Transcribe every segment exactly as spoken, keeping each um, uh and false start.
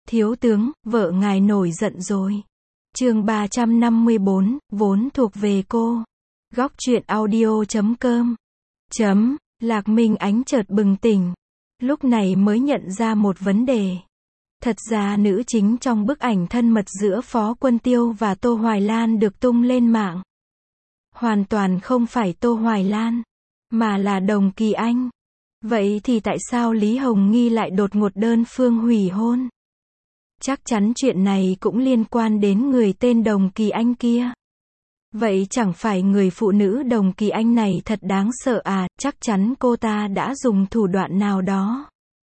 Thiếu tướng, vợ ngài nổi giận rồi. Chương ba trăm năm mươi bốn, vốn thuộc về cô. Góc truyện audio chấm com. Chấm, Lạc Minh Ánh chợt bừng tỉnh. Lúc này mới nhận ra một vấn đề. Thật ra nữ chính trong bức ảnh thân mật giữa Phó Quân Tiêu và Tô Hoài Lan được tung lên mạng. Hoàn toàn không phải Tô Hoài Lan, mà là Đồng Kỳ Anh. Vậy thì tại sao Lý Hồng Nghi lại đột ngột đơn phương hủy hôn? Chắc chắn chuyện này cũng liên quan đến người tên Đồng Kỳ Anh kia. Vậy chẳng phải người phụ nữ Đồng Kỳ Anh này thật đáng sợ à, chắc chắn cô ta đã dùng thủ đoạn nào đó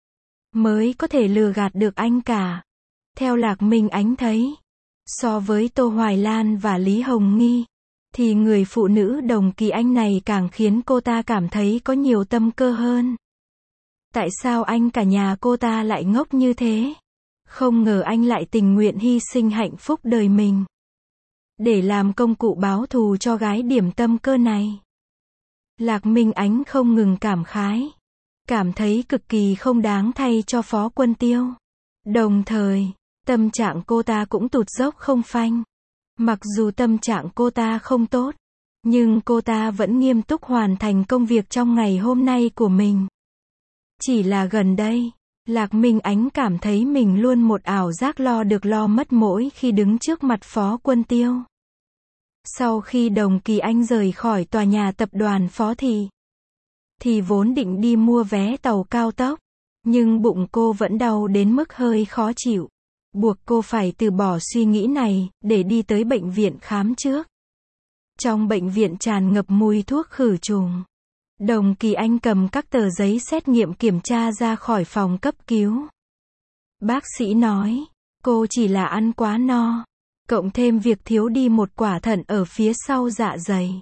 mới có thể lừa gạt được anh cả. Theo Lạc Minh Ánh thấy, so với Tô Hoài Lan và Lý Hồng Nghi, thì người phụ nữ Đồng Kỳ Anh này càng khiến cô ta cảm thấy có nhiều tâm cơ hơn. Tại sao anh cả nhà cô ta lại ngốc như thế? Không ngờ anh lại tình nguyện hy sinh hạnh phúc đời mình để làm công cụ báo thù cho gái điểm tâm cơ này. Lạc Minh Ánh không ngừng cảm khái, cảm thấy cực kỳ không đáng thay cho Phó Quân Tiêu. Đồng thời, tâm trạng cô ta cũng tụt dốc không phanh. Mặc dù tâm trạng cô ta không tốt, nhưng cô ta vẫn nghiêm túc hoàn thành công việc trong ngày hôm nay của mình. Chỉ là gần đây, Lạc Minh Ánh cảm thấy mình luôn một ảo giác lo được lo mất mỗi khi đứng trước mặt Phó Quân Tiêu. Sau khi Đồng Kỳ Anh rời khỏi tòa nhà tập đoàn Phó Thị, thì vốn định đi mua vé tàu cao tốc, nhưng bụng cô vẫn đau đến mức hơi khó chịu, buộc cô phải từ bỏ suy nghĩ này, để đi tới bệnh viện khám trước. Trong bệnh viện tràn ngập mùi thuốc khử trùng. Đồng Kỳ Anh cầm các tờ giấy xét nghiệm kiểm tra ra khỏi phòng cấp cứu. Bác sĩ nói, cô chỉ là ăn quá no, cộng thêm việc thiếu đi một quả thận ở phía sau dạ dày.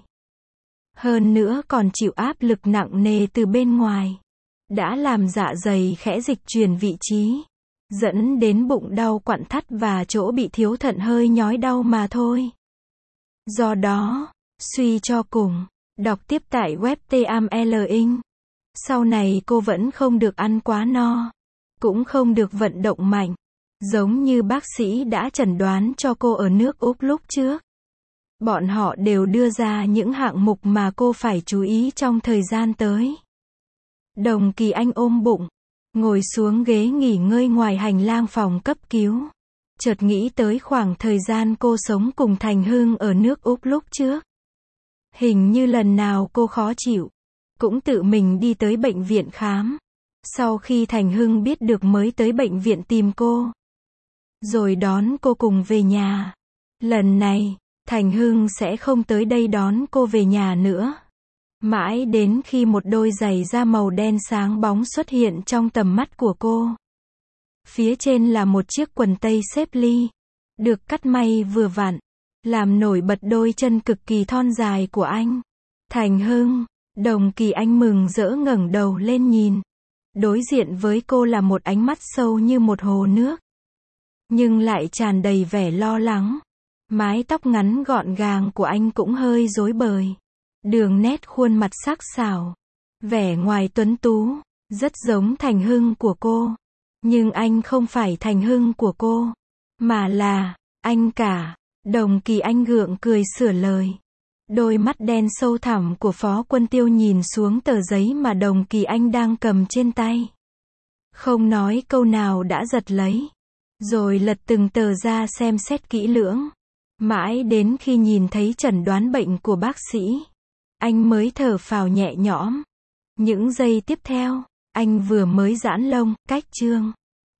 Hơn nữa còn chịu áp lực nặng nề từ bên ngoài, đã làm dạ dày khẽ dịch chuyển vị trí, dẫn đến bụng đau quặn thắt và chỗ bị thiếu thận hơi nhói đau mà thôi. Do đó, suy cho cùng, đọc tiếp tại web tê a em lờ Inc. Sau này cô vẫn không được ăn quá no, cũng không được vận động mạnh, giống như bác sĩ đã chẩn đoán cho cô ở nước Úc lúc trước. Bọn họ đều đưa ra những hạng mục mà cô phải chú ý trong thời gian tới. Đồng Kỳ Anh ôm bụng, ngồi xuống ghế nghỉ ngơi ngoài hành lang phòng cấp cứu. Chợt nghĩ tới khoảng thời gian cô sống cùng Thành Hưng ở nước Úc lúc trước. Hình như lần nào cô khó chịu, cũng tự mình đi tới bệnh viện khám. Sau khi Thành Hưng biết được mới tới bệnh viện tìm cô, rồi đón cô cùng về nhà. Lần này, Thành Hưng sẽ không tới đây đón cô về nhà nữa. Mãi đến khi một đôi giày da màu đen sáng bóng xuất hiện trong tầm mắt của cô. Phía trên là một chiếc quần tây xếp ly, được cắt may vừa vặn, làm nổi bật đôi chân cực kỳ thon dài của anh. Thành Hưng, Đồng Kỳ Anh mừng rỡ ngẩng đầu lên nhìn. Đối diện với cô là một ánh mắt sâu như một hồ nước, nhưng lại tràn đầy vẻ lo lắng. Mái tóc ngắn gọn gàng của anh cũng hơi rối bời. Đường nét khuôn mặt sắc sảo, vẻ ngoài tuấn tú, rất giống Thành Hưng của cô. Nhưng anh không phải Thành Hưng của cô, mà là anh cả. Đồng Kỳ Anh gượng cười sửa lời. Đôi mắt đen sâu thẳm của Phó Quân Tiêu nhìn xuống tờ giấy mà Đồng Kỳ Anh đang cầm trên tay. Không nói câu nào đã giật lấy, rồi lật từng tờ ra xem xét kỹ lưỡng. Mãi đến khi nhìn thấy chẩn đoán bệnh của bác sĩ, anh mới thở phào nhẹ nhõm. Những giây tiếp theo, anh vừa mới giãn lông, cách chương.